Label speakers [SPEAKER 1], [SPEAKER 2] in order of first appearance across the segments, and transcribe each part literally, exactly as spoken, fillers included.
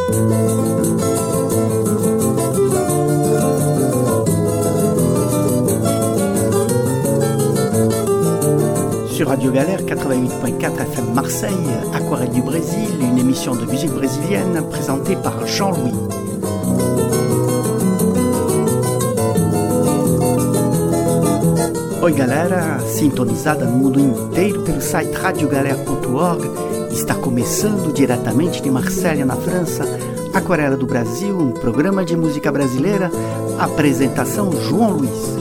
[SPEAKER 1] Sur Radio Galère quatre-vingt-huit point quatre F M Marseille, Aquarelle du Brésil, une émission de musique brésilienne présentée par Jean-Louis. Oi galera, sintonizada no mundo inteiro pelo site radio galera ponto org, está começando diretamente de Marselha, na França, Aquarela do Brasil, um programa de música brasileira, apresentação João Luiz.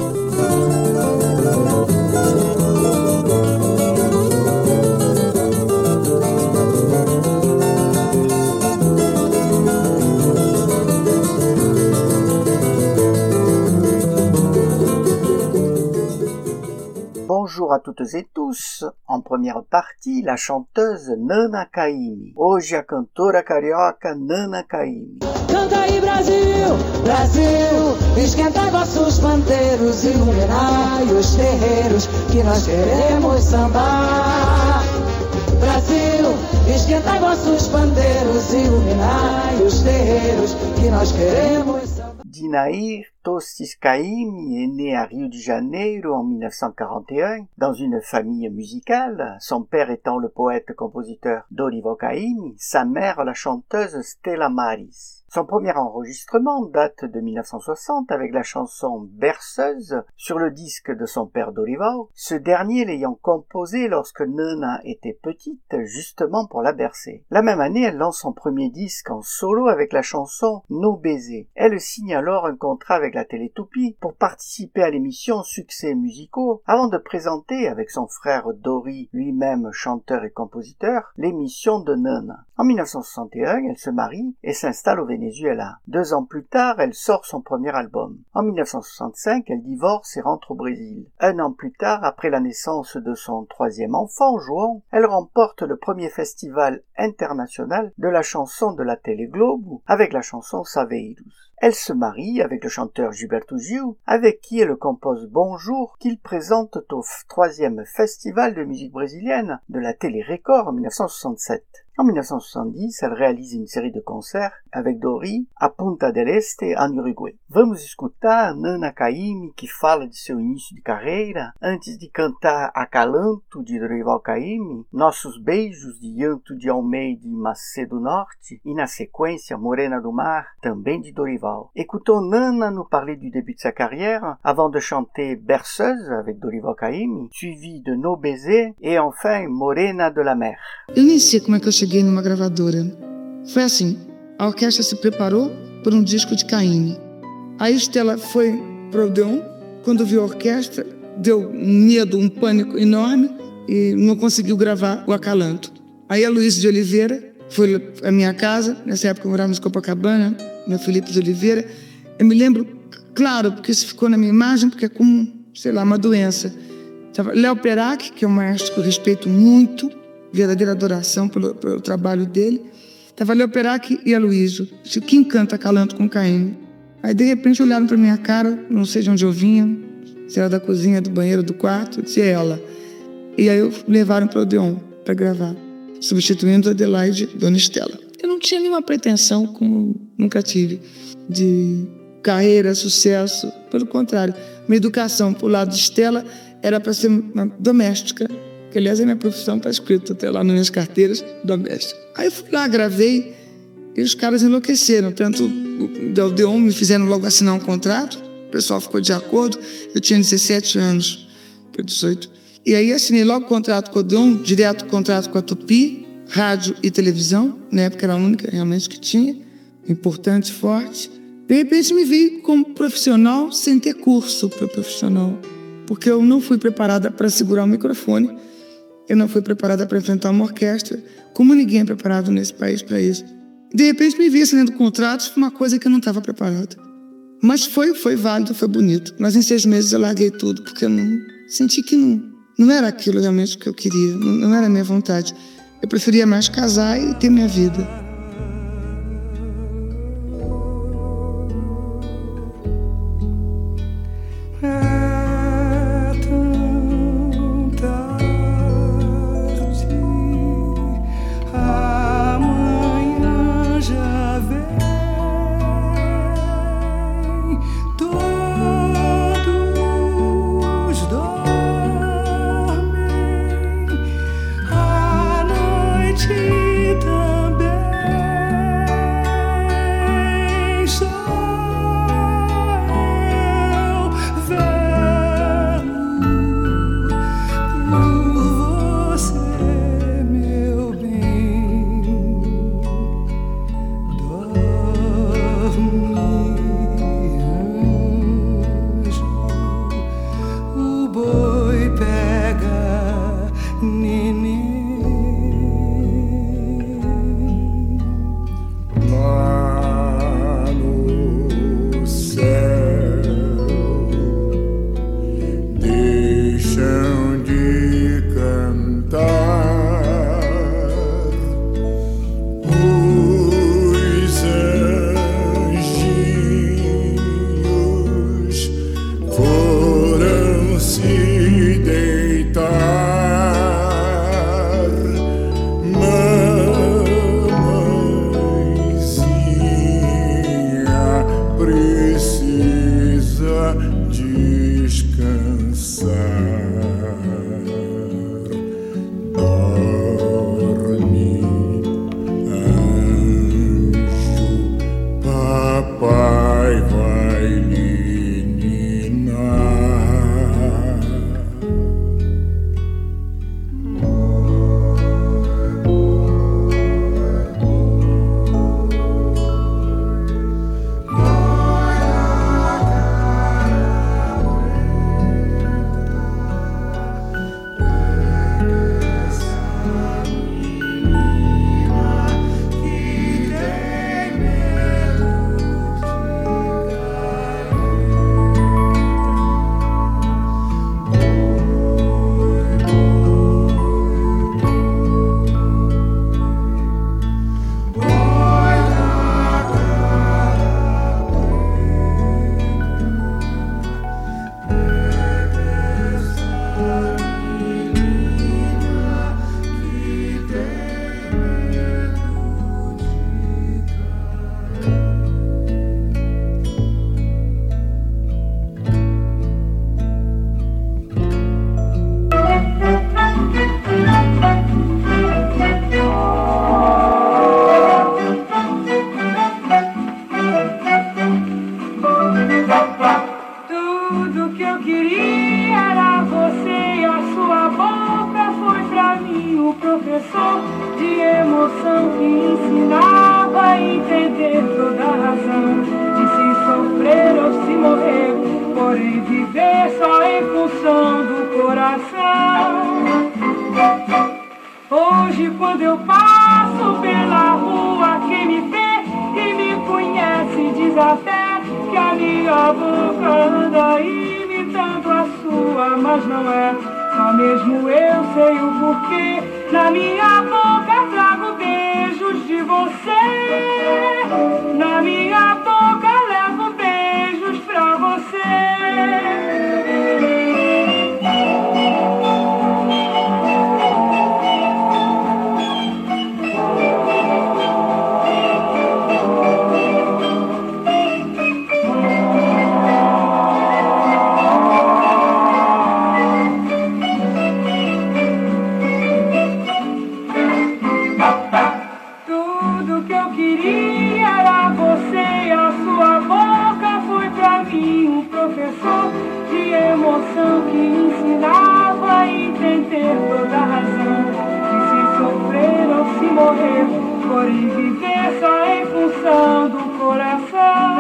[SPEAKER 1] Bonjour à toutes et tous. En première partie, la chanteuse Nana Caymmi. Hoje a cantora carioca Nana Caymmi.
[SPEAKER 2] Canta aí Brasil, Brasil, esquentai vossos pandeiros, iluminai os terreiros, que nós queremos sambar. Brasil, esquentai vossos pandeiros, iluminai os terreiros, que nós queremos sambar.
[SPEAKER 1] Dinair Tostes Caymmi est né à Rio de Janeiro en dix-neuf cent quarante et un dans une famille musicale, son père étant le poète-compositeur Dorival Caymmi, sa mère la chanteuse Stella Maris. Son premier enregistrement date de dix-neuf cent soixante avec la chanson Berceuse sur le disque de son père Dorival, ce dernier l'ayant composé lorsque Nana était petite justement pour la bercer. La même année, elle lance son premier disque en solo avec la chanson Nos baisers. Elle signe alors un contrat avec la Télétoupie pour participer à l'émission Succès musicaux avant de présenter avec son frère Dori, lui-même chanteur et compositeur, l'émission de Nana. En dix-neuf cent soixante et un, elle se marie et s'installe au Venezuela. Deux ans plus tard, elle sort son premier album. En dix-neuf cent soixante-cinq, elle divorce et rentre au Brésil. Un an plus tard, après la naissance de son troisième enfant, João, elle remporte le premier festival international de la chanson de la Télé Globo avec la chanson Saveiros. Elle se marie avec le chanteur Gilberto Gil, avec qui elle compose Bonjour, qu'il présente au troisième festival de musique brésilienne de la Télé Record en dix-neuf cent soixante-sept. En dix-neuf cent soixante-dix, elle réalise une série de concerts avec Dori à Punta del Este, en Uruguai. Vamos escutar Nana Caymmi, que fala de seu início de carreira, antes de cantar Acalanto, de Dorival Caymmi, Nossos Beijos, de Yanto de Almeida e Macedo Norte, e na sequência Morena do Mar, também de Dorival. Écoutons Nana nous parler du début de sa carrière, avant de chanter Berceuse avec Dorival Caymmi, suivi de Nos baisers, et enfin Morena de la Mer.
[SPEAKER 3] Eu nem sei como é que eu cheguei numa gravadora. Foi assim, a orquestra se preparou por um disco de Caymmi. Aí Stella foi pro Odeon, quando viu a orquestra, deu medo, um pânico enorme e não conseguiu gravar o Acalanto. Aí a Luiz de Oliveira foi à minha casa, nessa época eu morava em Copacabana, meu Felipe de Oliveira. Eu me lembro, claro, porque isso ficou na minha imagem, porque é como, sei lá, uma doença. Tava Léo Perac, que é um maestro que eu respeito muito, verdadeira adoração pelo, pelo trabalho dele. Estava Léo Perac e Aloysio. Quem canta Acalanto com Caymmi? Aí, de repente, olharam para minha cara, não sei de onde eu vinha, se era da cozinha, do banheiro, do quarto, eu disse, é ela. E aí eu levaram para o Odeon para gravar, substituindo a Adelaide Dona Stella. Eu não tinha nenhuma pretensão, como nunca tive, de carreira, sucesso. Pelo contrário, minha educação para o lado de Stella era para ser uma doméstica, que aliás a minha profissão está escrita até lá nas minhas carteiras, doméstica. Aí eu fui lá, gravei, e os caras enlouqueceram. Tanto o da Odeon me fizeram logo assinar um contrato, o pessoal ficou de acordo, eu tinha dezessete anos, foi dezoito. E aí assinei logo o contrato com o Odeon, direto contrato com a Tupi, rádio e televisão, na época era a única realmente que tinha, importante, forte. De repente me vi como profissional sem ter curso para profissional, porque eu não fui preparada para segurar o microfone, eu não fui preparada para enfrentar uma orquestra, como ninguém é preparado nesse país para isso. De repente me vi assinando contratos, uma coisa que eu não estava preparada. Mas foi, foi válido, foi bonito. Mas em seis meses eu larguei tudo, porque eu não senti que não, não era aquilo realmente que eu queria, não, não era a minha vontade. Eu preferia mais casar e ter minha vida.
[SPEAKER 2] Amanhã já vem. diz até que a minha boca anda imitando a sua, mas não é. Só mesmo eu sei o porquê. Na minha boca trago beijos de você. Na minha boca levo beijos pra você. De emoção que ensinava e tem ter toda a razão. Que se sofrer ou se morrer, por ir viver só em função do coração.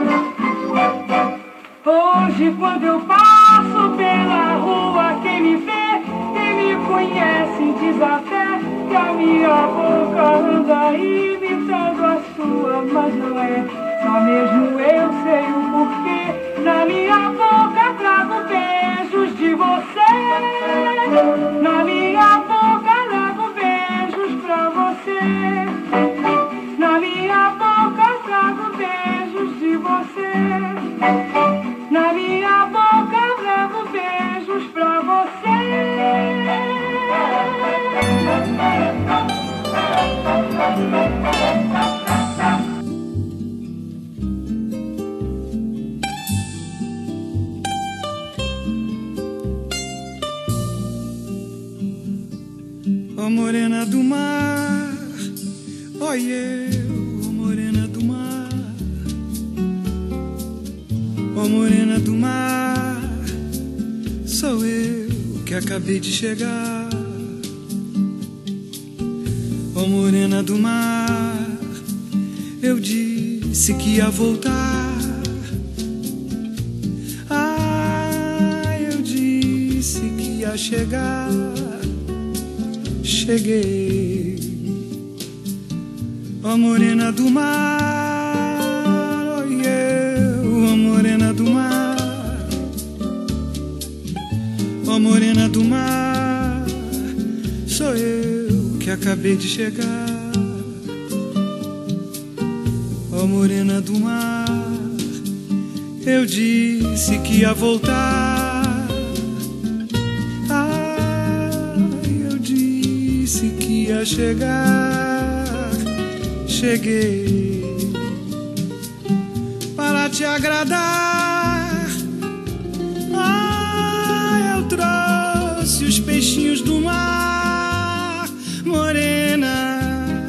[SPEAKER 2] Hoje quando eu passo pela rua, quem me vê, quem me conhece, diz até que a minha boca anda imitando a sua, mas não é. Só mesmo eu sei o porquê. Na minha boca trago beijos de você. Na minha boca levo beijos pra você. Na minha boca trago beijos de você. Na minha boca levo beijos pra você.
[SPEAKER 4] Ó morena do mar, ó eu, ó morena do mar. Ó morena do mar, sou eu que acabei de chegar. Ó morena do mar, eu disse que ia voltar. Ah, eu disse que ia chegar. Cheguei, ó morena do mar, ó eu, ó morena do mar, ó morena do mar, sou eu que acabei de chegar. Ó morena do mar, eu disse que ia voltar. Que ia chegar, cheguei para te agradar. Ah, eu trouxe os peixinhos do mar, morena,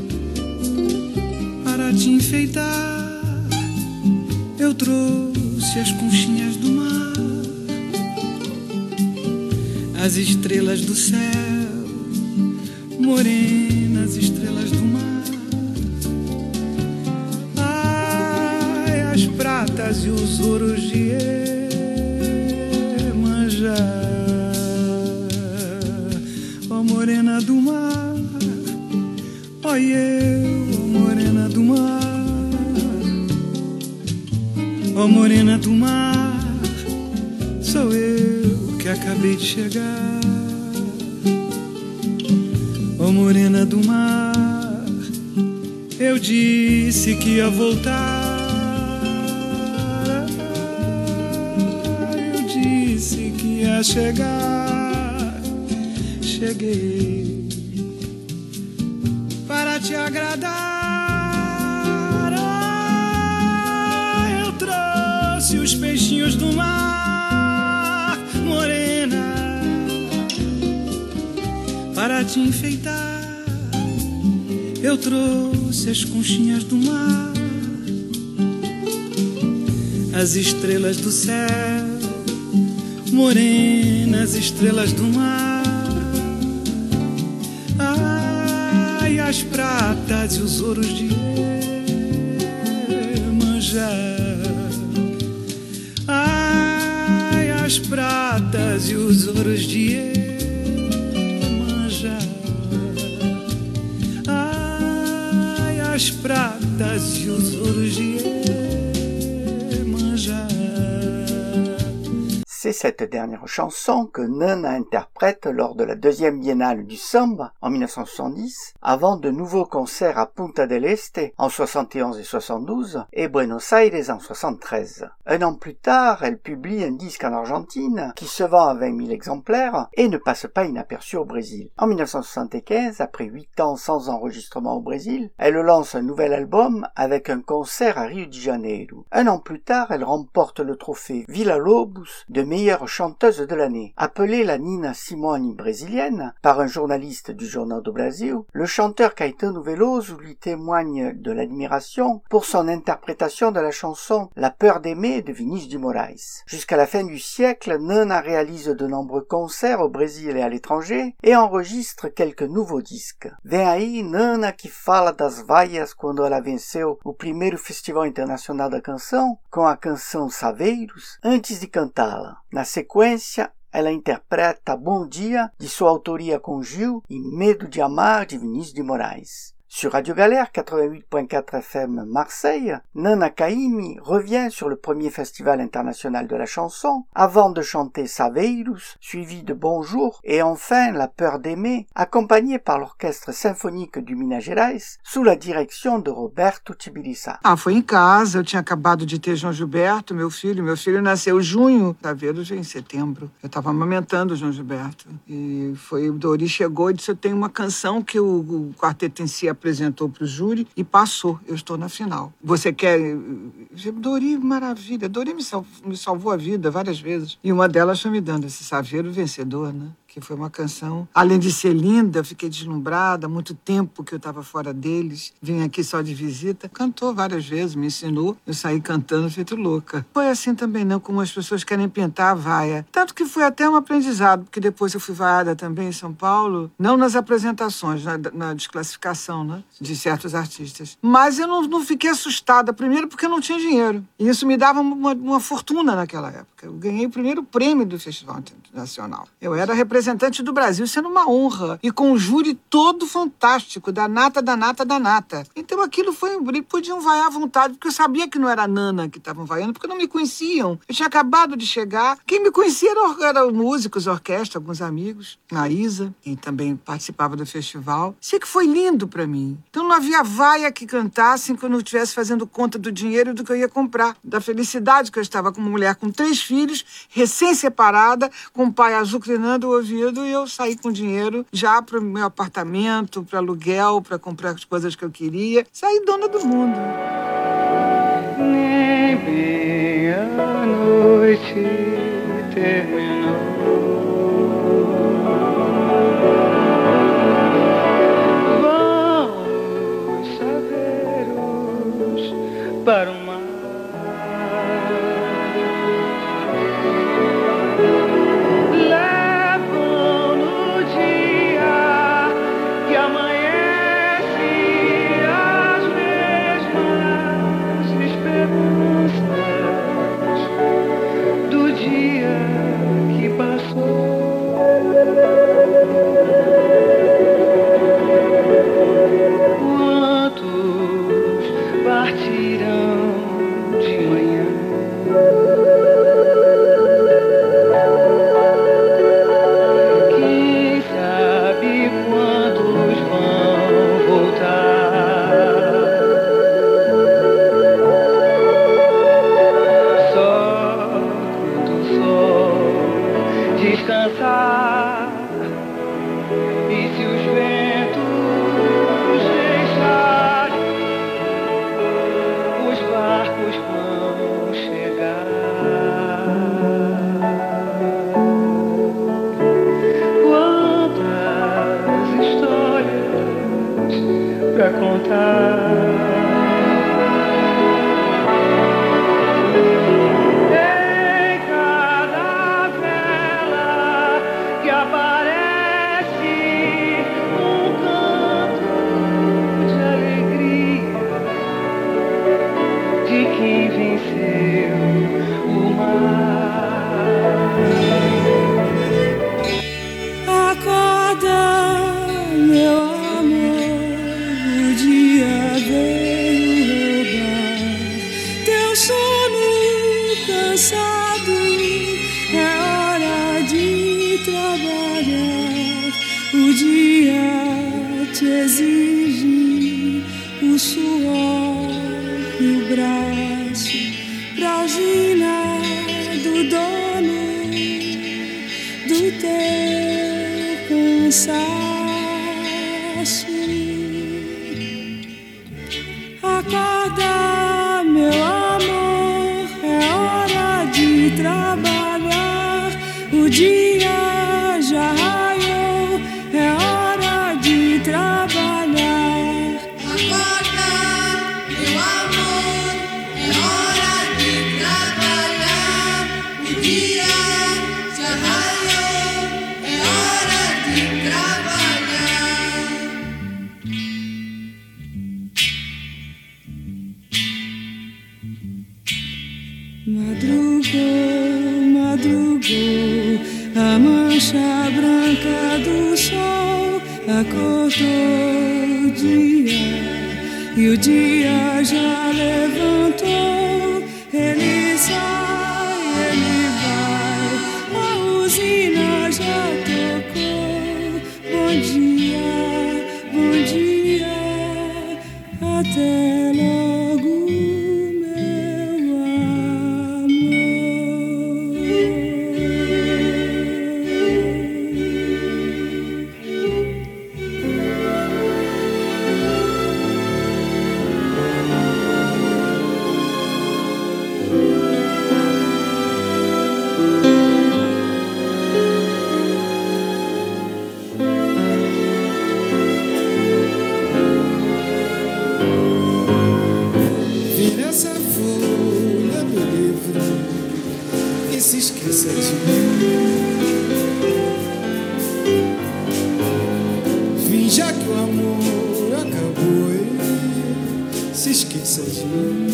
[SPEAKER 4] para te enfeitar. Eu trouxe as conchinhas do mar, as estrelas do céu, morenas estrelas do mar. Ai, as pratas e os ouros de Iemanjá. Ó morena do mar, ó eu, ó morena do mar. Ó morena do mar, sou eu que acabei de chegar. Ó morena do mar, eu disse que ia voltar. Eu disse que ia chegar. Cheguei para te agradar. Ah, eu trouxe os peixinhos do mar, morena, para te enfeitar. Eu trouxe as conchinhas do mar, as estrelas do céu, morenas estrelas do mar. Ai, as pratas e os ouros de Iemanjá. Ai, as pratas e os ouros de Iemanjá. As pratas pratas e os ouros de Iemanjá.
[SPEAKER 1] C'est cette dernière chanson que Nana interprète lors de la deuxième biennale du Samba en mille neuf cent soixante-dix, avant de nouveaux concerts à Punta del Este en soixante et onze et soixante-douze et Buenos Aires en soixante-treize. Un an plus tard, elle publie un disque en Argentine qui se vend à vingt mille exemplaires et ne passe pas inaperçu au Brésil. En mille neuf cent soixante-quinze, après huit ans sans enregistrement au Brésil, elle lance un nouvel album avec un concert à Rio de Janeiro. Un an plus tard, elle remporte le trophée Villa-Lobos de meilleure chanteuse de l'année. Appelée la Nina Simone brésilienne par un journaliste du Jornal do Brasil, le chanteur Caetano Veloso lui témoigne de l'admiration pour son interprétation de la chanson La peur d'aimer de Vinícius de Moraes. Jusqu'à la fin du siècle, Nana réalise de nombreux concerts au Brésil et à l'étranger et enregistre quelques nouveaux disques. Vem aí Nana que fala das vaias quando ela venceu o primeiro Festival Internacional da Canção com a canção Saveiros antes de cantá-la. Na sequência, ela interpreta Bom Dia, de sua autoria com Gil, e Medo de Amar, de Vinícius de Moraes. Sur Radio Galère quatre-vingt-huit point quatre F M Marseille, Nana Caymmi revient sur le premier festival international de la chanson avant de chanter Saveiros, suivi de Bonjour et enfin La peur d'aimer, accompagné par l'orchestre symphonique du Minas Gerais sous la direction de Roberto Tibiriçá.
[SPEAKER 3] Ah, foi em casa, eu tinha acabado de ter João Gilberto, meu filho. Meu filho nasceu em junho, Saveiros em setembro. Eu estava amamentando o João Gilberto. E foi, o Dori chegou e disse, eu tenho uma canção que o, o Quarteto em Si apresentou para o júri e passou. Eu estou na final. Você quer... Dori, maravilha. Dori me, sal... me salvou a vida várias vezes. E uma delas foi me dando esse Saveiro vencedor, né? Que foi uma canção... Além de ser linda, fiquei deslumbrada. Há muito tempo que eu estava fora deles. Vim aqui só de visita. Cantou várias vezes, me ensinou. Eu saí cantando, feito louca. Foi assim também, não, como as pessoas querem pintar a vaia. Tanto que foi até um aprendizado, porque depois eu fui vaiada também em São Paulo. Não nas apresentações, na, na desclassificação, né? De certos artistas. Mas eu não, não fiquei assustada. Primeiro porque eu não tinha dinheiro. E isso me dava uma, uma fortuna naquela época. Eu ganhei o primeiro prêmio do Festival Nacional. Eu era representante do Brasil, sendo uma honra. E com um júri todo fantástico, da nata, da nata, da nata. Então aquilo foi um brilho. Podiam vaiar à vontade, porque eu sabia que não era a Nana que estavam vaiando, porque não me conheciam. Eu tinha acabado de chegar. Quem me conhecia eram era músicos, orquestra, alguns amigos. A Isa, que também participava do festival. Sei que foi lindo para mim. Então não havia vaia que cantassem que eu não estivesse fazendo conta do dinheiro do que eu ia comprar. Da felicidade que eu estava com uma mulher com três filhos, recém-separada, com um pai azucrinando o ouvido, e eu saí com dinheiro já para o meu apartamento, para aluguel, para comprar as coisas que eu queria. Saí dona do mundo.
[SPEAKER 2] Nem bem a noite terminou. Para o mar, levam no dia que amanhece as mesmas esperanças do dia que passou. Quantos partiram de manhã? Quem sabe quantos vão voltar? Só quando o sol descansar e se os ventos deixarem, os barcos vão chegar. Quantas histórias pra contar? Em cada vela que aparece um canto de alegria de quem venceu o mar.
[SPEAKER 4] Acorda, meu amor, o dia vem. e o braço fragilado dono do teu cansaço. Acorda, meu amor, é hora de trabalhar. O dia já raiou, é hora de trabalhar.
[SPEAKER 5] Acorda, meu amor, é hora de trabalhar. O dia já raiou, é hora de trabalhar.
[SPEAKER 4] Madrugou, madrugou, a mancha branca do sol acordou o dia, e o dia já levantou. Ele sai, ele vai, a usina já tocou. Bom dia, bom dia, até logo, meu amor. Vira essa folha do livro e se esqueça de mim. Finja que o amor acabou e se esqueça de mim.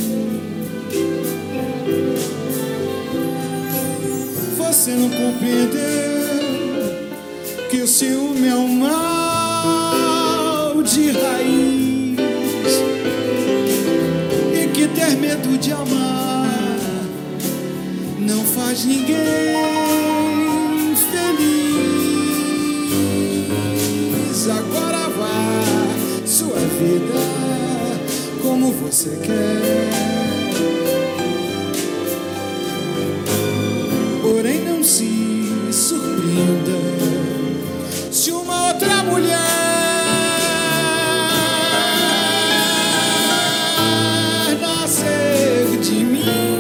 [SPEAKER 4] Você não compreendeu que o ciúme é um mal de raiz, e que ter medo de amar não faz ninguém feliz. Agora vá sua vida como você quer, porém não se surpreenda se uma outra mulher nascer de mim,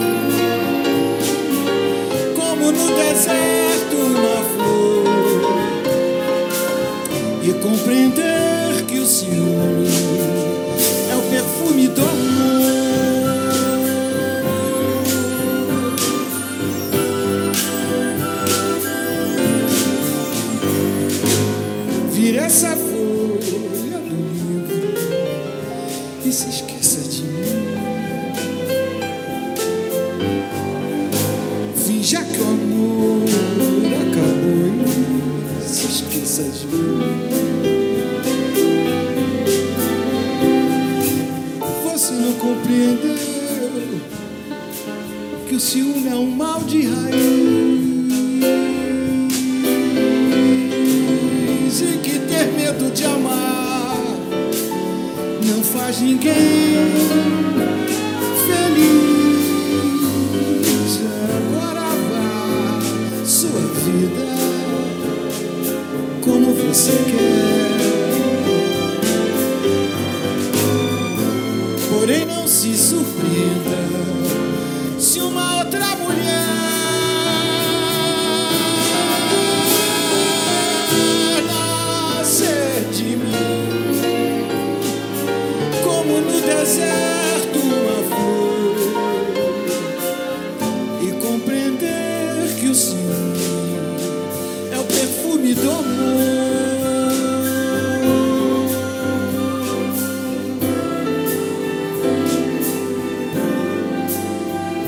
[SPEAKER 4] como no deserto uma flor, e compreender que o ciúme é o perfume do amor. Vire essa folha do livro e se esqueça de mim. Finja que o amor acabou e se esqueça de mim. Você não compreendeu que o ciúme é um mal de raiz, e que ter medo de amar não faz ninguém feliz. Agora vá sua vida como você quer, porém não se surpreenda se uma outra mulher nascer de mim, como no deserto uma flor, e compreender que o ciúme é o perfume do amor.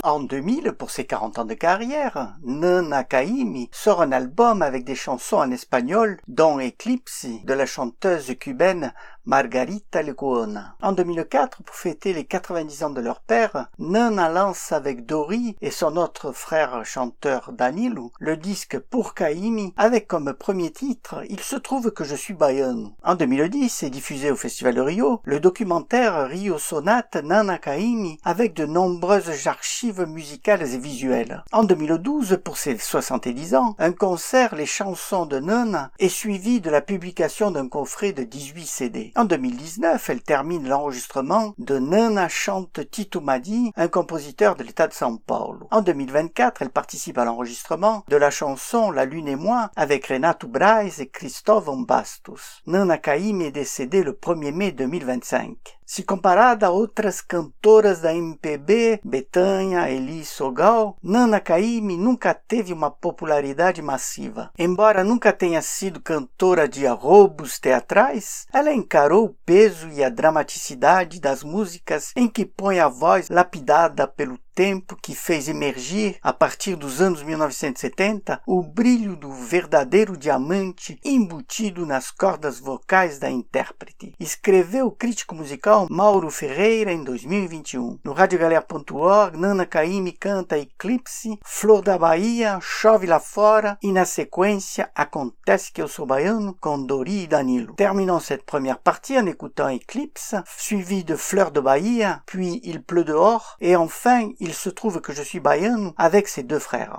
[SPEAKER 1] En deux mille, pour ses quarante ans de carrière, Nana Caymmi sort un album avec des chansons en espagnol, dont Eclipse, de la chanteuse cubaine Margarita Lecuona. En deux mille quatre, pour fêter les quatre-vingt-dix ans de leur père, Nana lance avec Dori et son autre frère chanteur Danilo le disque Pour Caymmi, avec comme premier titre « Il se trouve que je suis baiano ». En deux mille dix est diffusé au Festival de Rio le documentaire Rio Sonate Nana Caymmi, avec de nombreuses archives musicales et visuelles. En deux mille douze, pour ses soixante-dix ans, un concert Les chansons de Nana est suivi de la publication d'un coffret de dix-huit C D. En deux mille dix-neuf, elle termine l'enregistrement de Nana chante Tito Maddi, un compositeur de l'État de São Paulo. En deux mille vingt-quatre, elle participe à l'enregistrement de la chanson La Lune et moi avec Renato Braz et Cristóvão Bastos. Nana Caymmi est décédée le premier mai deux mille vingt-cinq. Se comparada a outras cantoras da M P B, Bethânia, Elis Sogal, Nana Caymmi nunca teve uma popularidade massiva. Embora nunca tenha sido cantora de arrobos teatrais, ela encarou o peso e a dramaticidade das músicas em que põe a voz lapidada pelo tempo que fez emergir, a partir dos anos mil novecentos e setenta, o brilho do verdadeiro diamante embutido nas cordas vocais da intérprete. Escreveu o crítico musical Mauro Ferreira em dois mil e vinte e um. No radiogalera ponto org, Nana Caymmi canta Eclipse, Flor da Bahia, Chove Lá Fora e na sequência Acontece que eu sou baiano com Dori e Danilo. Terminons cette première partie en écoutant Eclipse, suivi de Fleur de Bahia, puis Il pleut dehors et enfin Il se trouve que je suis baiano avec ses deux frères.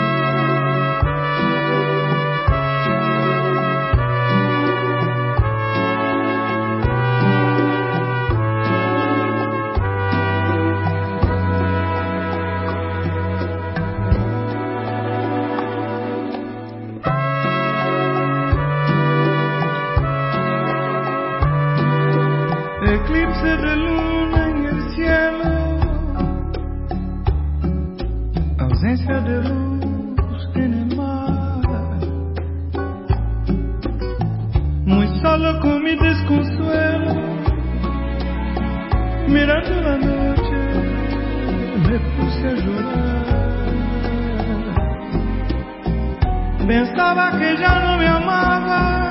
[SPEAKER 4] Eclipse de luna en el cielo, ausencia de luz en el mar, muy solo con mi desconsuelo, mirando la noche me puse a llorar. Pensaba que ya no me amabas,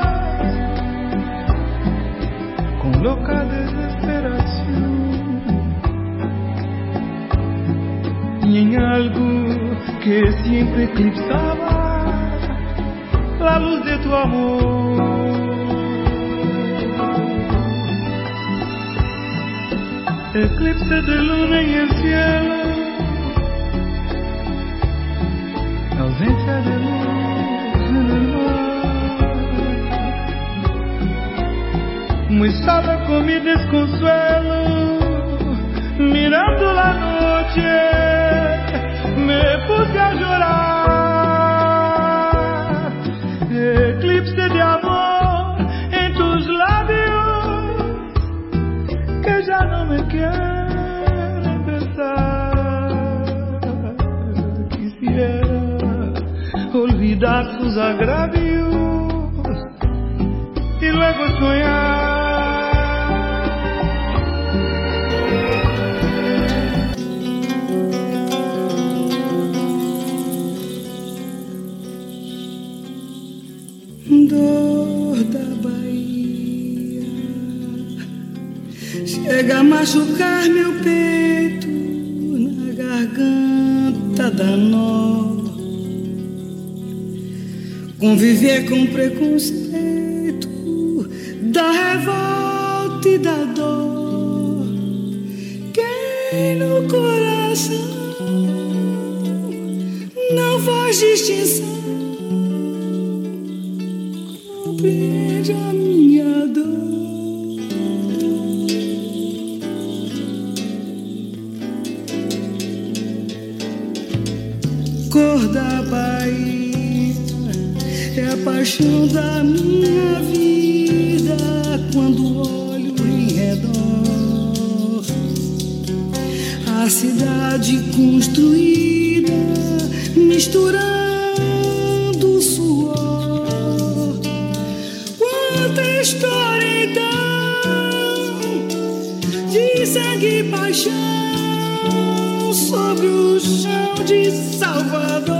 [SPEAKER 4] con loca desesperación, y en algo que siempre eclipsaba la luz de tu amor. Eclipse de luna en el cielo, ausencia de luz en el mar, muy solo con mi desconsuelo, mirando la noche me puse a llorar. Eclipse de amor en tus labios que ya no me quieren besar. Quisiera olvidar tus agravios y luego soñar.
[SPEAKER 3] Dor da Bahia chega a machucar meu peito, na garganta dá nó. Conviver com preconceito da revolta e da dor. Quem no coração não faz distinção compreende a minha dor. Cor da Bahia é a paixão da minha vida. Quando olho em redor, a cidade construída misturando suor. Quanta história então de sangue e paixão
[SPEAKER 4] sobre o chão de Salvador.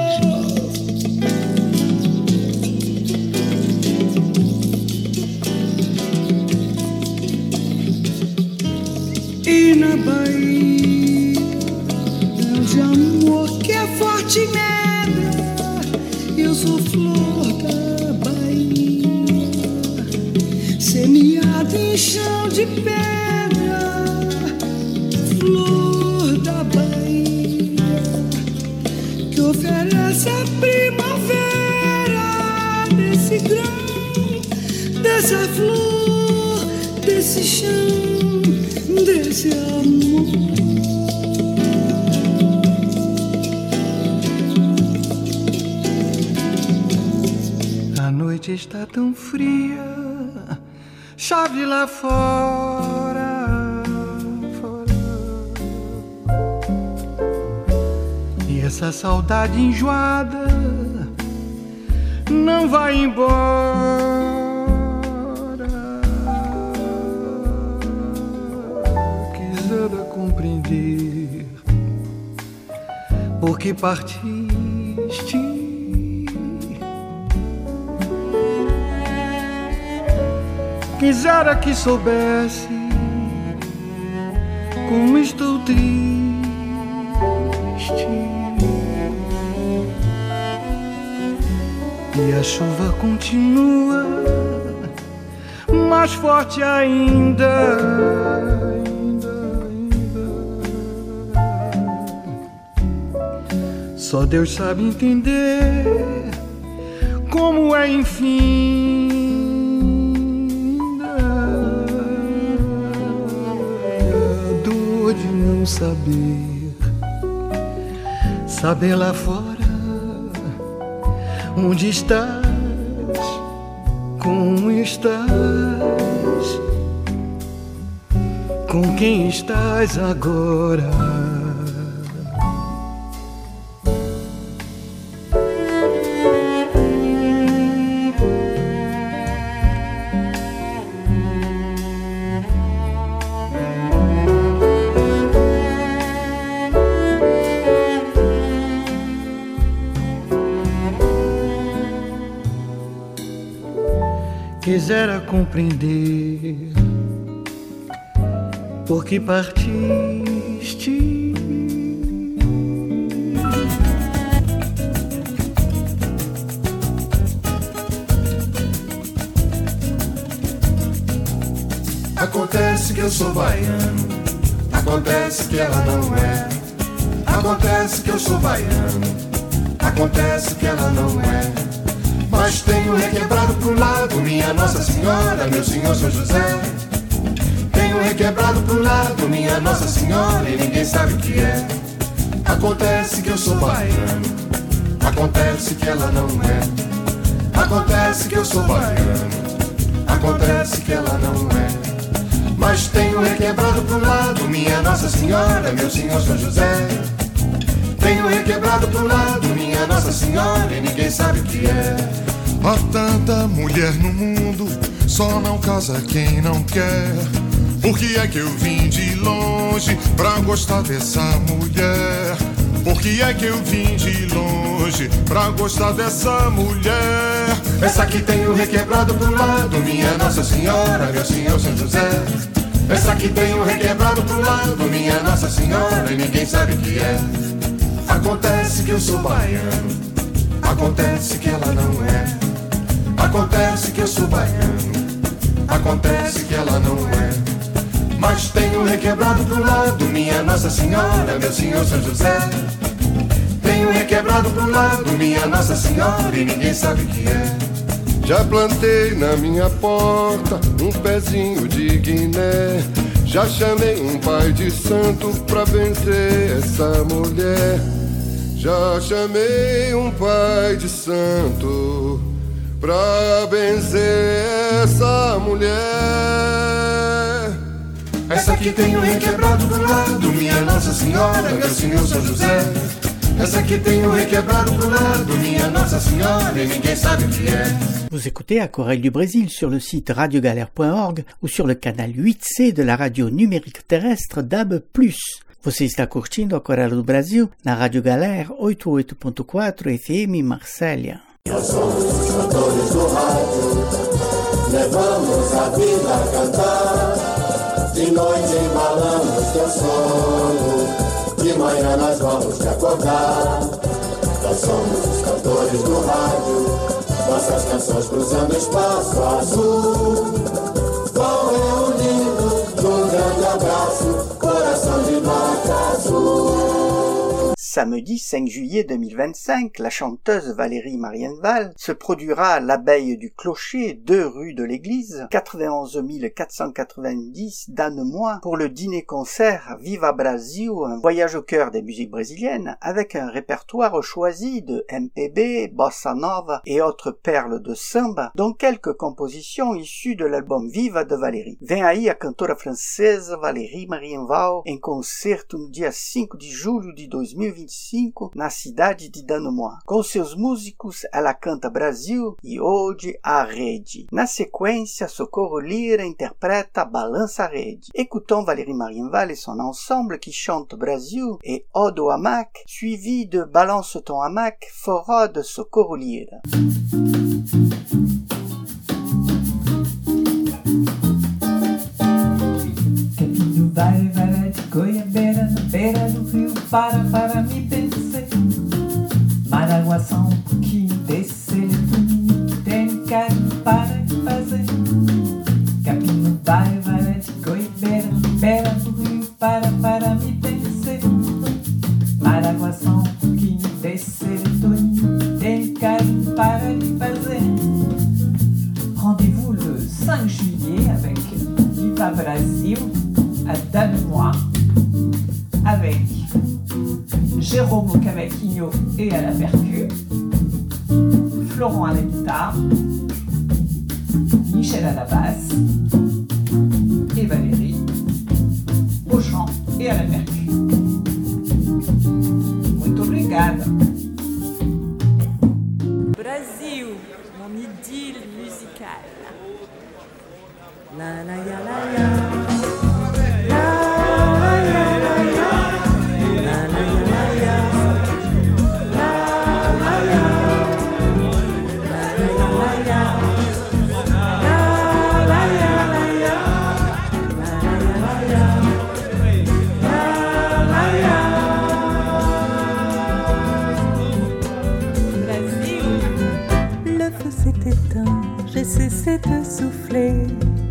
[SPEAKER 4] E na Bahia é o de amor que é forte e negra. Eu sou flor da Bahia, semeada em chão de pedra. Flor da Bahia que oferece a primavera desse grão, dessa flor, desse chão, desse amor. A noite está tão fria, chove lá fora, fora. E essa saudade enjoada não vai embora. Compreender por que partiste. Quisera que soubesse como estou triste. E a chuva continua mais forte ainda. Só Deus sabe entender como é infinda a dor de não saber, saber lá fora onde estás, como estás, com quem estás agora. Quisera compreender por que partiste.
[SPEAKER 6] Acontece que eu sou baiano, acontece que ela não é. Acontece que eu sou baiano, acontece que ela não é. Mas tenho requebrado pro lado minha Nossa Senhora, meu Senhor São José. Tenho requebrado pro lado minha Nossa Senhora e ninguém sabe o que é. Acontece que eu sou baiano, acontece que ela não é. Acontece que eu sou baiano, acontece que ela não é. Mas tenho requebrado pro lado minha Nossa Senhora, meu Senhor São José. Tenho requebrado pro lado minha Nossa Senhora e ninguém sabe o que é.
[SPEAKER 7] Há tanta mulher no mundo, só não casa quem não quer. Por que é que eu vim de longe pra gostar dessa mulher? Por que é que eu vim de longe pra gostar dessa mulher?
[SPEAKER 6] Essa que tenho requebrado pro lado minha Nossa Senhora, meu Senhor São José. Essa que tenho requebrado pro lado minha Nossa Senhora e ninguém sabe o que é. Acontece que eu sou baiano, acontece que ela não é. Acontece que eu sou baiano, acontece que ela não é. Mas tenho requebrado pro lado minha Nossa Senhora, meu Senhor São José. Tenho requebrado pro lado minha Nossa Senhora e ninguém sabe o que é.
[SPEAKER 8] Já plantei na minha porta um pezinho de Guiné. Já chamei um pai de santo pra vencer essa mulher. Já chamei um pai de santo pra benzer essa mulher.
[SPEAKER 6] Essa que tenho requebrado pro lado minha Nossa Senhora, meu Senhor São José. Essa que tenho requebrado pro lado minha Nossa Senhora e ninguém sabe o que é.
[SPEAKER 1] Vous écoutez Aquarelle du Brésil sur le site radiogalère point org ou sur le canal huit C de la radio numérique terrestre D A B plus. Você está curtindo Aquarela do Brasil na Rádio Galera oitenta e oito ponto quatro F M Marsella.
[SPEAKER 9] Nós somos os cantores do rádio, levamos a vida a cantar. De noite embalamos teu sono, de manhã nós vamos te acordar. Nós somos os cantores do rádio, nossas canções cruzando espaço azul. Vão reunindo num grande abraço, coração de nota azul.
[SPEAKER 1] Samedi cinq juillet deux mille vingt-cinq, la chanteuse Valérie Marienval se produira à l'Abeille du Clocher, deux rue de l'église, quatre-vingt-onze mille quatre cent quatre-vingt-dix d'Annemois, pour le dîner-concert Viva Brasil, un voyage au cœur des musiques brésiliennes, avec un répertoire choisi de M P B, bossa nova et autres perles de samba, dont quelques compositions issues de l'album Viva de Valérie. Vem aí a cantora francesa Valérie Marienval em concerto no dia cinco de julho de dois mil e vinte e cinco, na cidade de Danemois. Com seus músicos, ela canta Brasil e Ode à Rede. Na sequência, Socorro Lira interpreta Balança a Rede. Écoutons Valérie Marienval et son ensemble qui chante Brasil et Ode au hamac, suivi de Balance ton hamac, forró de Socorro Lira.
[SPEAKER 10] Vai, vai de goiabeira na beira do rio, para, para me vencer. Maraguação, um pouquinho desse eletrônico que tem carinho para de fazer. Capim vai, vai de goiabeira na beira do rio, para, para me vencer. Maraguação, um pouquinho desse eletrônico que tem carinho para de fazer. Rendez-vous le cinq juillet avec Viva Brasil à Danemois, avec Jérôme au cavaquinho et à la percu, Florent à la guitare, Michel à la basse et Valérie au chant et à la percu. Muito obrigada.
[SPEAKER 11] Brasil, mon idylle musicale. La la ya la ya.
[SPEAKER 12] J'ai cessé de souffler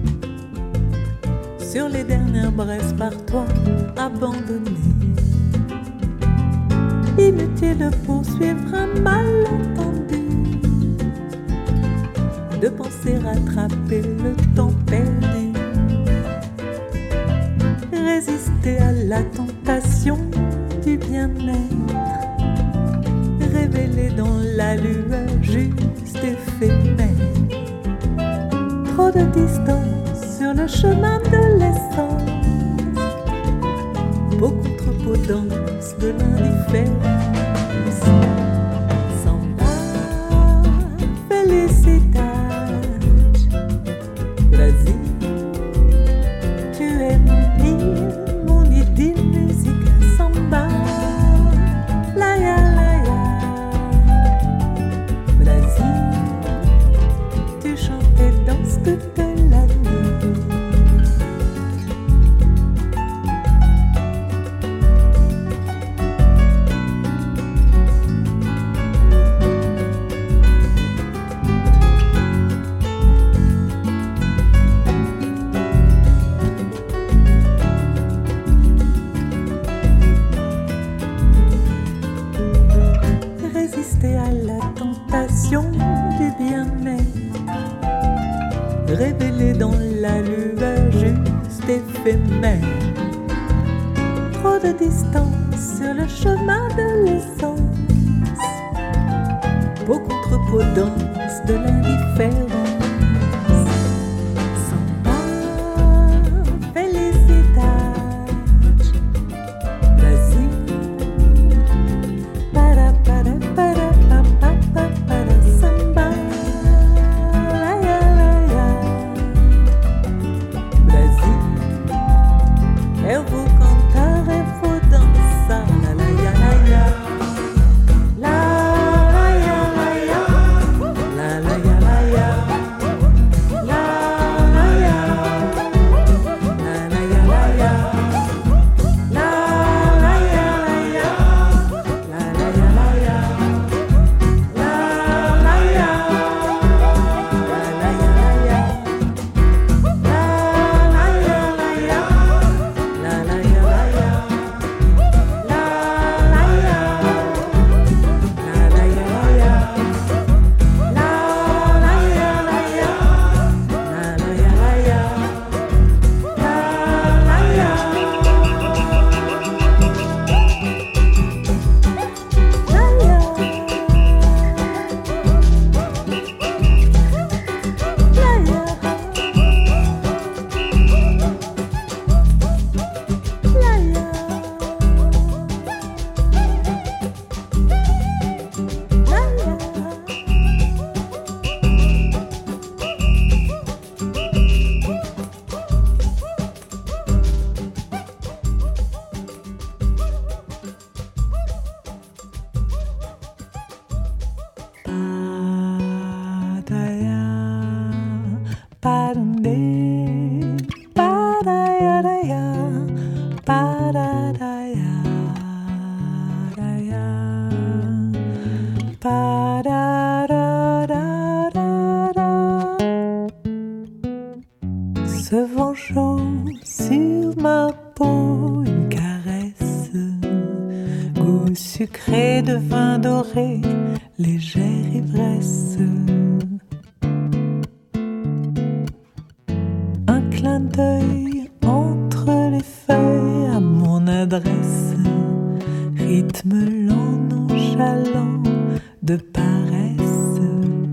[SPEAKER 12] sur les dernières braises par toi abandonnées. Inutile de poursuivre un malentendu, de penser rattraper le temps perdu, résister à la tentation du bien-être, révélé dans la lueur juste éphémère. Trop de distance sur le chemin de l'essence, beaucoup trop dense de l'indifférence. Samba, felicidade, Brasil, tu es mon île, mon idylle musicale. Samba, la ya la ya, Brasil, tu chantes et danses toute la nuit. Résister à la tentation du bien-être, révélé dans la lueur juste éphémère. Trop de distance sur le chemin de l'essence, beaucoup trop dense de l'indifférence. Samba, felicidade, Brasil, para, para, para, pa, pa, pa, para, samba, la, ya, la, ya, Brasil, eu vou cantar e vou
[SPEAKER 10] Mousse sucrée de vin doré, légère ivresse. Un clin d'œil entre les feuilles à mon adresse, rythme lent, nonchalant de paresse.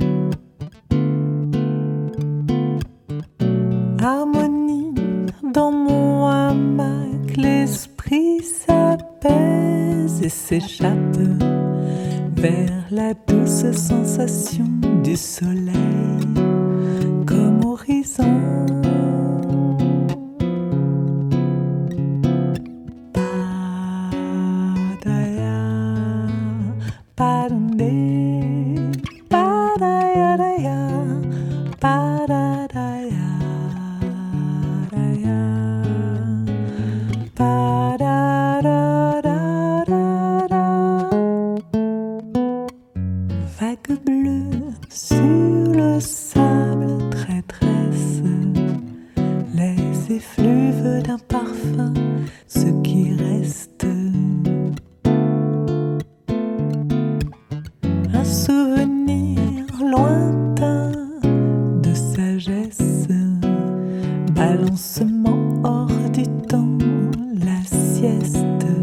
[SPEAKER 10] Harmonie dans mon hamac, l'esprit s'apaise et s'échappe vers la douce sensation du soleil comme horizon. Vague bleue sur le sable, traîtresse, les effluves d'un parfum, ce qui reste. Un souvenir lointain de sagesse, balancement hors du temps, la sieste.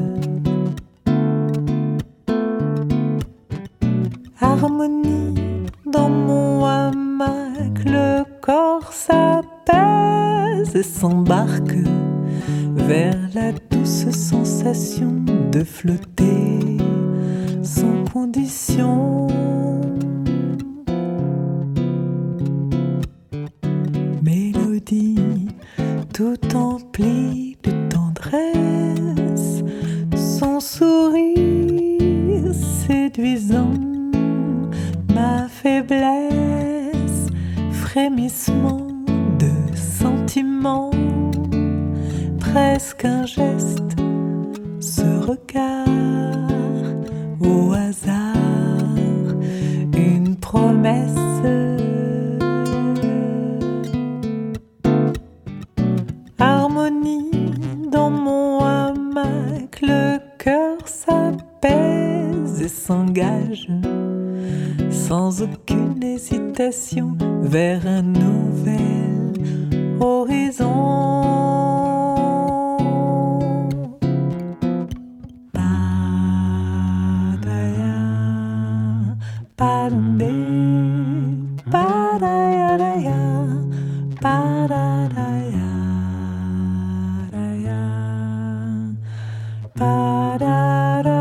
[SPEAKER 10] Harmonie dans mon hamac, le corps s'apaise et s'embarque vers la douce sensation de flotter sans condition. Mélodie tout emplie de tendresse, son sourire séduisant, ma faiblesse, frémissement de sentiments, presque un geste, ce regard au hasard, une promesse. Harmonie dans mon hamac, le cœur s'apaise et s'engage sans aucune hésitation vers un nouvel horizon. Padaya, padande, padaya, padaya, padaya.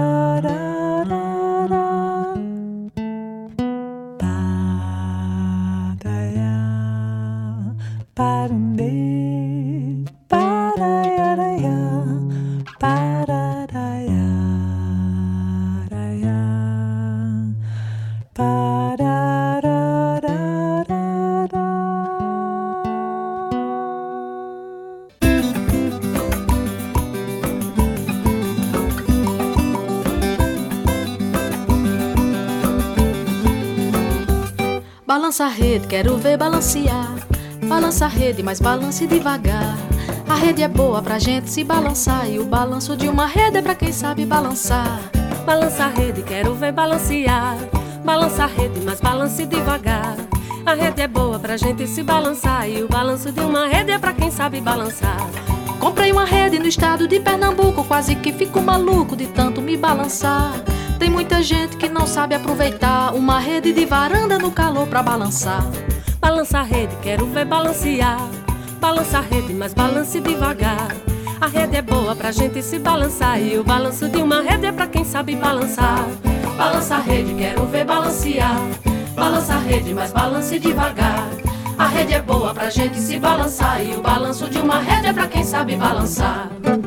[SPEAKER 13] Balança a rede, quero ver balancear. Balança a rede, mas balance devagar. A rede é boa pra gente se balançar, e o balanço de uma rede é pra quem sabe balançar.
[SPEAKER 14] Balança a rede, quero ver balancear. Balança a rede, mas balance devagar. A rede é boa pra gente se balançar, e o balanço de uma rede é pra quem sabe balançar.
[SPEAKER 13] Comprei uma rede no estado de Pernambuco, quase que fico maluco de tanto me balançar. Tem muita gente que não sabe aproveitar uma rede de varanda no calor pra balançar.
[SPEAKER 14] Balança a rede, quero ver balancear. Balança a rede, mas balance devagar. A rede é boa pra gente se balançar, e o balanço de uma rede é pra quem sabe balançar.
[SPEAKER 13] Balança a rede, quero ver balancear. Balança a rede, mas balance devagar. A rede é boa pra gente se balançar, e o balanço de uma rede é pra quem sabe balançar.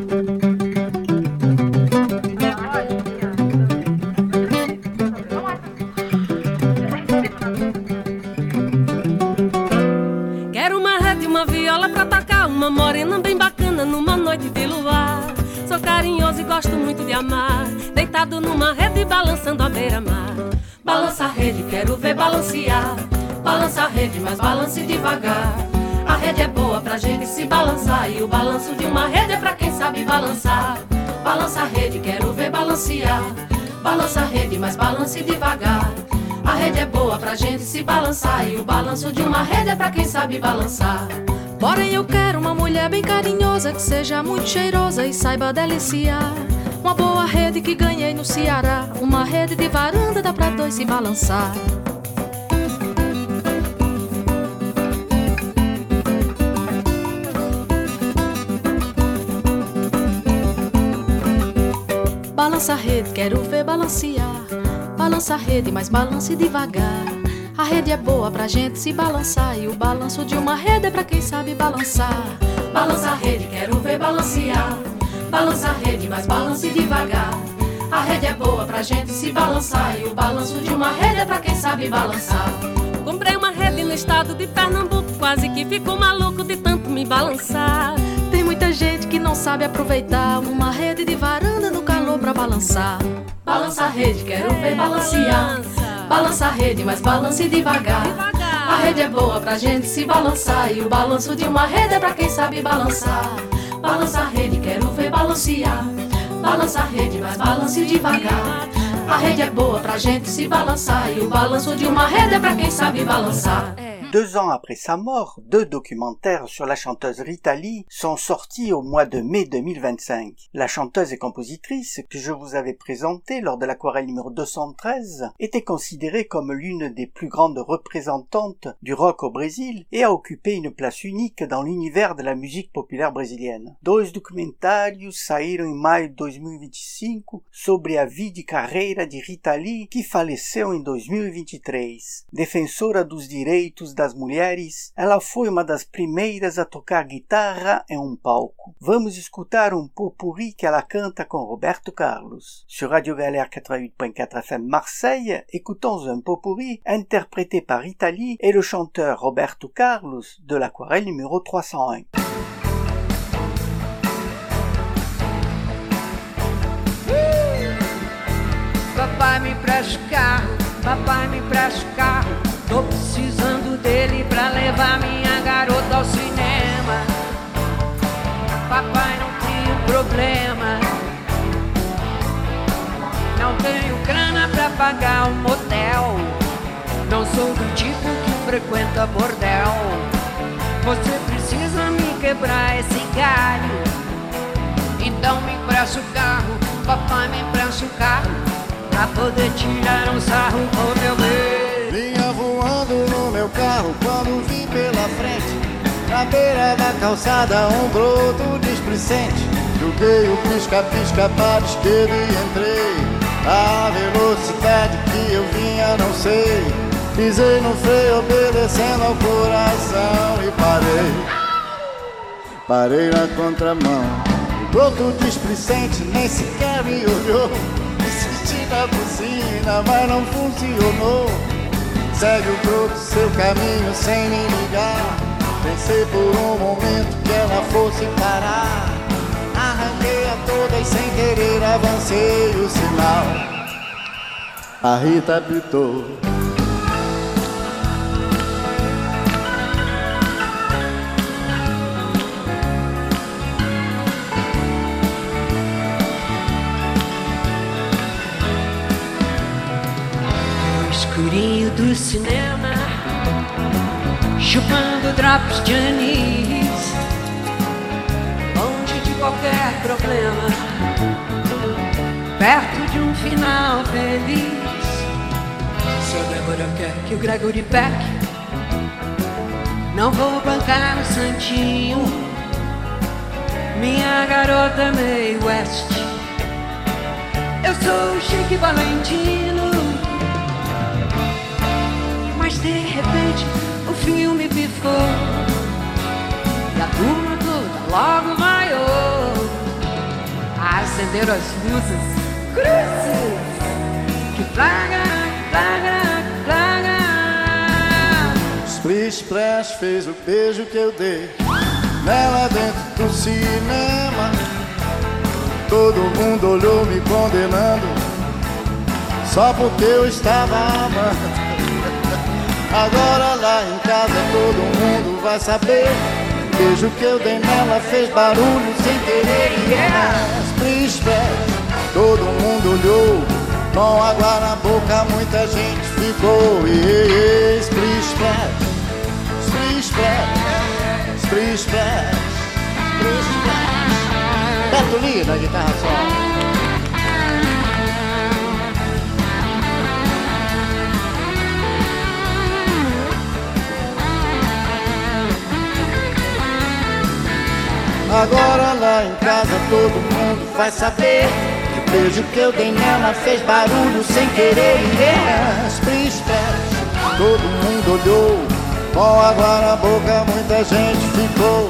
[SPEAKER 14] Quero uma rede, uma viola pra tocar, uma morena bem bacana numa noite de luar. Sou carinhoso e gosto muito de amar, deitado numa rede balançando à beira-mar.
[SPEAKER 13] Balança a rede, quero ver balancear. Balança a rede, mas balance devagar. A rede é boa pra gente se balançar, e o balanço de uma rede é pra quem sabe balançar. Balança a rede, quero ver balancear. Balança a rede, mas balance devagar. A rede é boa pra gente se balançar, e o balanço de uma rede é pra quem sabe balançar. Porém eu quero uma mulher bem carinhosa, que seja muito cheirosa e saiba deliciar. Uma boa rede que ganhei no Ceará, uma rede de varanda dá pra dois se balançar. Balança a rede, quero ver balancear. Balança a rede, mas balance devagar. A rede é boa pra gente se balançar, e o balanço de uma rede é pra quem sabe balançar. Balança a rede, quero ver balancear. Balança a rede, mas balance devagar. A rede é boa pra gente se balançar, e o balanço de uma rede é pra quem sabe balançar.
[SPEAKER 14] Comprei uma rede no estado de Pernambuco, quase que ficou maluco de tanto me balançar.
[SPEAKER 13] Tem muita gente que não sabe aproveitar uma rede de varanda no calor pra balançar. Balança a rede, quero ver balancear. Balança a rede, mas balance devagar. A rede é boa pra gente se balançar, e o balanço de uma rede é pra quem sabe balançar. Balança a rede, quero ver balancear. Balança a rede, mas balance devagar. A rede é boa pra gente se balançar, e o balanço de uma rede é pra quem sabe balançar.
[SPEAKER 1] Deux ans après sa mort, deux documentaires sur la chanteuse Rita Lee sont sortis au mois de mai deux mille vingt-cinq. La chanteuse et compositrice, que je vous avais présentée lors de l'aquarelle numéro deux cent treize, était considérée comme l'une des plus grandes représentantes du rock au Brésil et a occupé une place unique dans l'univers de la musique populaire brésilienne. Dois documentários saíram em maio de dois mil e vinte e cinco sobre a vida e carreira de Rita Lee, que faleceu em dois mil e vinte e três. Defensora dos direitos das mulheres, ela foi uma das primeiras a tocar guitarra em um palco. Vamos escutar um pot-pourri que ela canta com Roberto Carlos. Sur Radio Galère quatre-vingt-huit point quatre F M Marseille, écoutons un pot-pourri interprété par Rita Lee et le chanteur Roberto Carlos de l'aquarelle numéro trois cent un.
[SPEAKER 15] Papai me empresta o carro, papai me empresta o carro. Tô precisando dele pra levar minha garota ao cinema. Papai, não tenho problema. Não tenho grana pra pagar um motel. Não sou do tipo que frequenta bordel. Você precisa me quebrar esse galho. Então me empresta o carro, papai me empresta o carro, pra poder tirar um sarro com meu bem.
[SPEAKER 16] Vinha voando no meu carro quando vim pela frente. Na beira da calçada um broto displicente. Joguei o pisca-pisca para a esquerda e entrei. A velocidade que eu vinha não sei. Pisei no freio obedecendo ao coração e parei. Parei na contramão. O broto displicente nem sequer me olhou. Insisti na buzina, mas não funcionou. Segue o broto seu caminho sem me ligar. Pensei por um momento que ela fosse parar. Arranquei a todas sem querer, avancei o sinal. A Rita apitou.
[SPEAKER 15] No escurinho do cinema, chupando drops de anis, longe de qualquer problema, perto de um final feliz. Se a Débora quer que o Gregory Peck, não vou bancar o santinho. Minha garota é meio West, eu sou o Chique Valentino. Mas de repente o filme pifou e a turma toda logo vaiou. Acenderam as luzes, cruzes, que flagra, flagra, flagra.
[SPEAKER 16] Splish Splash fez o beijo que eu dei nela dentro do cinema. Todo mundo olhou me condenando só porque eu estava amando. Agora lá em casa todo mundo vai saber. O beijo que eu dei nela fez barulho sem querer. Yeah. Splish Splash, todo mundo olhou Com água na boca muita gente ficou. E splish splash, splish splash, splish splash, splish splash. Beto Lee na guitarra só. Agora lá em casa todo mundo vai saber que o beijo que eu dei nela fez barulho sem querer. E é splish splash, todo mundo olhou. Com água na boca muita gente ficou.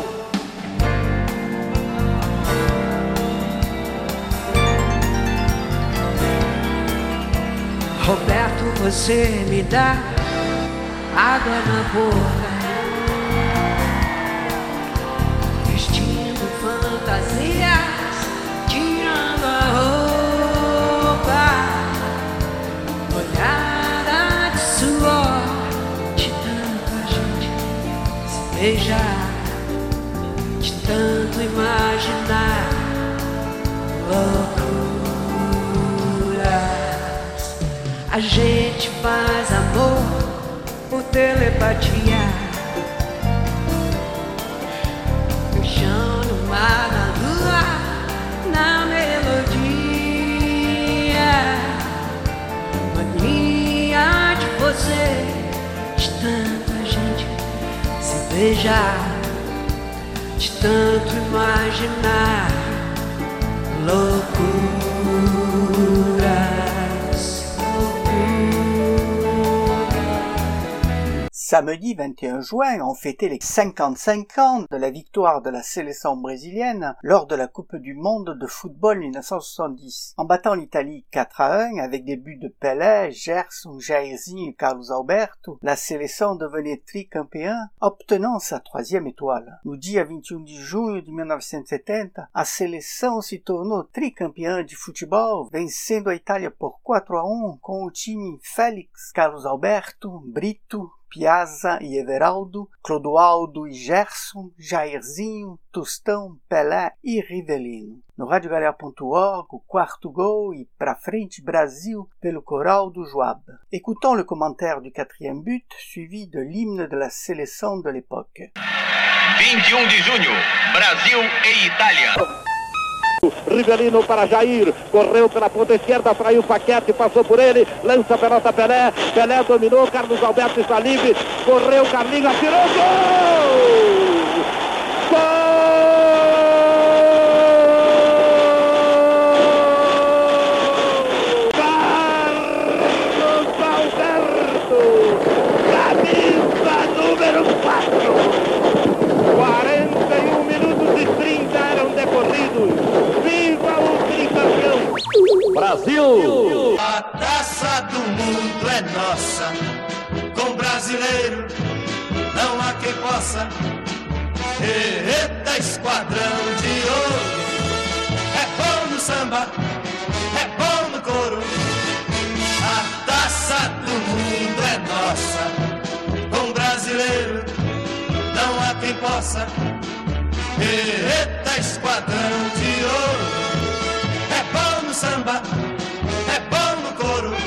[SPEAKER 15] Roberto, você me dá água na boca, fantasias, tirando a roupa, olhada de suor, de tanta gente se beijar, de tanto imaginar loucuras. A gente faz amor por telepatia, na lua, na melodia, mania de você, de tanta gente se beijar, de tanto imaginar loucuras.
[SPEAKER 1] Samedi vingt et un juin, on fêtait les cinquante-cinq ans de la victoire de la sélection brésilienne lors de la Coupe du Monde de football mille neuf cent soixante-dix. En battant l'Italie quatre à un avec des buts de Pelé, Gerson, Jairzinho et Carlos Alberto, la sélection devenait tricampeã, obtenant sa troisième étoile. No dia vinte e um de junho de mil novecentos e setenta, a seleção se tornou tricampeã de futebol, vencendo a Itália por quatro a um com o time Félix, Carlos Alberto, Brito, Piazza e Everaldo, Clodoaldo e Gerson, Jairzinho, Tostão, Pelé e Rivelino. No rádio galera ponto org, o quarto gol e Pra Frente Brasil pelo coral do Joab. Écoutons le commentaire du quatrième but, suivi de l'hymne de la séleção de l'époque.
[SPEAKER 17] vinte e um de junho, Brasil e Itália.
[SPEAKER 18] Rivelino para Jair, correu pela ponta esquerda, traiu Paquete, passou por ele, lança a pelota Pelé, Pelé dominou, Carlos Alberto está livre, correu, Carlinhos, atirou, gol! Gol! Carlos Alberto, camisa número quatro, quarenta e um minutos e trinta eram decorridos. Viva o tricampeão! Brasil!
[SPEAKER 19] A taça do mundo é nossa, com brasileiro não há quem possa. Eita, esquadrão de ouro, é bom no samba, é bom no coro. A taça do mundo é nossa, com brasileiro não há quem possa. Eita, esquadrão de ouro, é bom no samba, é bom no coro.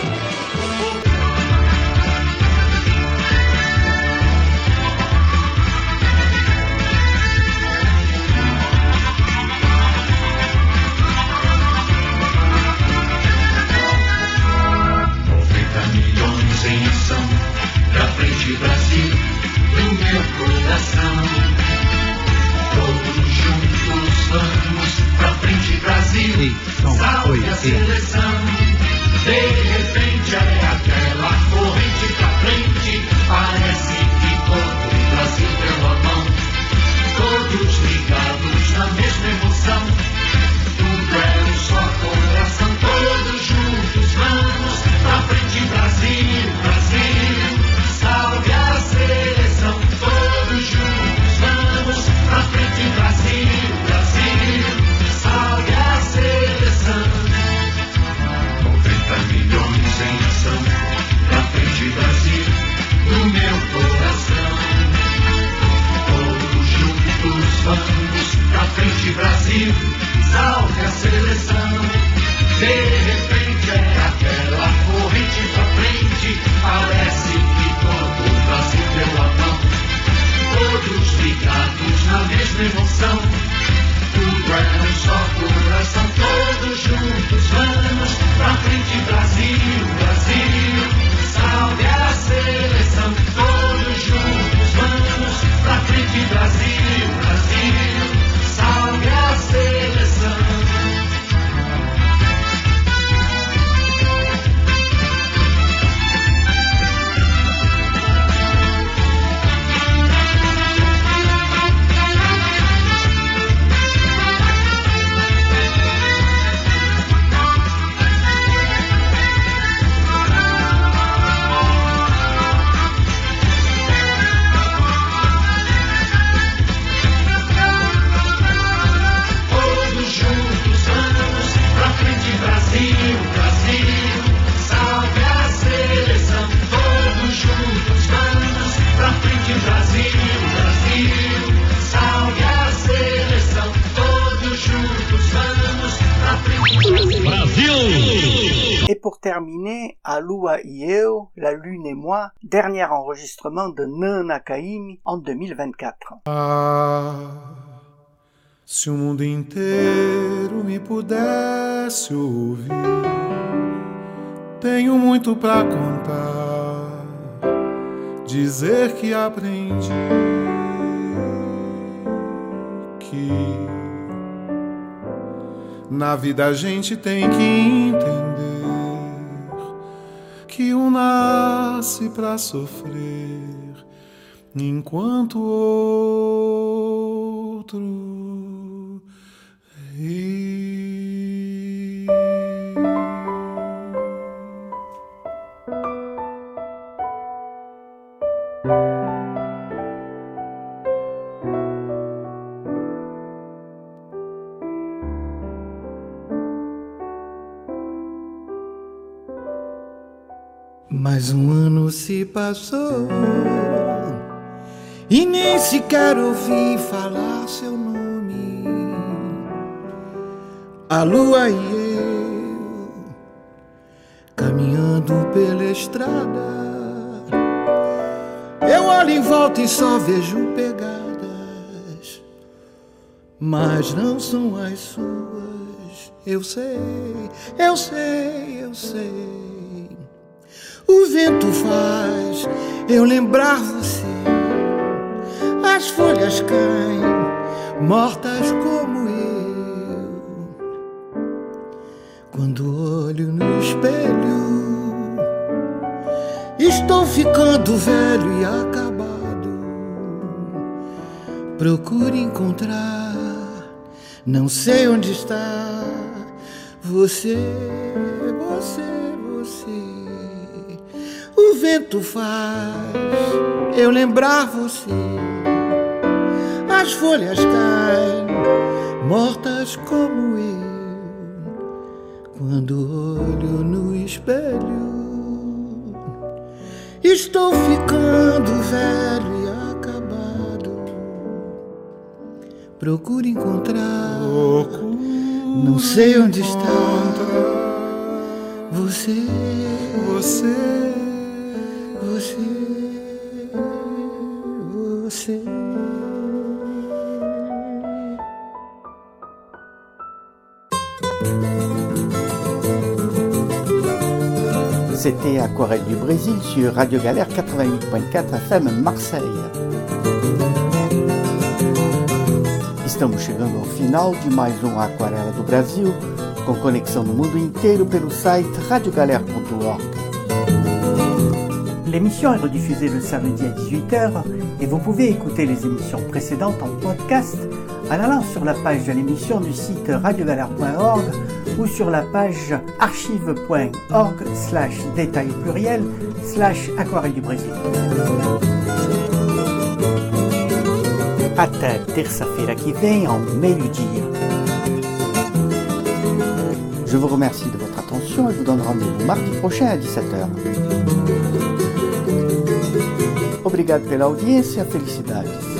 [SPEAKER 20] noventa milhões em ação, pra frente Brasil, no meu coração. Todos juntos vamos pra frente Brasil, salve a seleção. De repente é aquela corrente pra frente, parece que todo o Brasil deu a mão. Todos ligados na mesma emoção, tudo é um só coração. Todos juntos vamos pra frente Brasil, Brasil, salve a seleção. Todos juntos vamos pra frente Brasil, Brasil, salve a seleção. noventa milhões em ação, pra frente Brasil, no meu coração. Todos juntos vamos pra frente Brasil. seleção. Tudo é um só coração, todos juntos vamos pra frente, Brasil, Brasil. Salve a seleção, todos juntos vamos pra frente, Brasil, Brasil. Salve a seleção.
[SPEAKER 1] Et pour terminer, à Lua e eu, La Lune et moi, dernier enregistrement de Nana Caymmi en deux mille vingt-quatre.
[SPEAKER 21] Ah, se o mundo inteiro me pudesse ouvir, tenho muito pra contar, dizer que aprendi que na vida a gente tem que entender que um nasce pra sofrer, enquanto o outro ri.
[SPEAKER 4] Mais um ano se passou e nem sequer ouvi falar seu nome. A lua e eu caminhando pela estrada, eu olho em volta e só vejo pegadas, mas não são as suas. Eu sei, eu sei, eu sei. O vento faz eu lembrar você. As folhas caem, mortas como eu. Quando olho no espelho, estou ficando velho e acabado. Procuro encontrar, não sei onde está você, você, você. O vento faz eu lembrar você. As folhas caem, mortas como eu. Quando olho no espelho, estou ficando velho e acabado. Procuro encontrar, não sei onde está você,
[SPEAKER 21] você.
[SPEAKER 4] Você, você.
[SPEAKER 1] C'était Aquarelle du Brésil sur Radio Galère quatre-vingt-huit point quatre F M Marseille. Estamos chegando ao final de mais um Aquarela do Brasil, com conexão no mundo inteiro pelo site radio galère ponto org. L'émission est rediffusée le samedi à dix-huit heures et vous pouvez écouter les émissions précédentes en podcast en allant sur la page de l'émission du site radio galère point org ou sur la page archive point org slash détail pluriel slash aquarelle du Brésil. Até terça-feira que vem, ao meio-dia. Je vous remercie de votre attention et vous donne rendez-vous mardi prochain à dix-sept heures. Obrigado pela audiência, felicidades.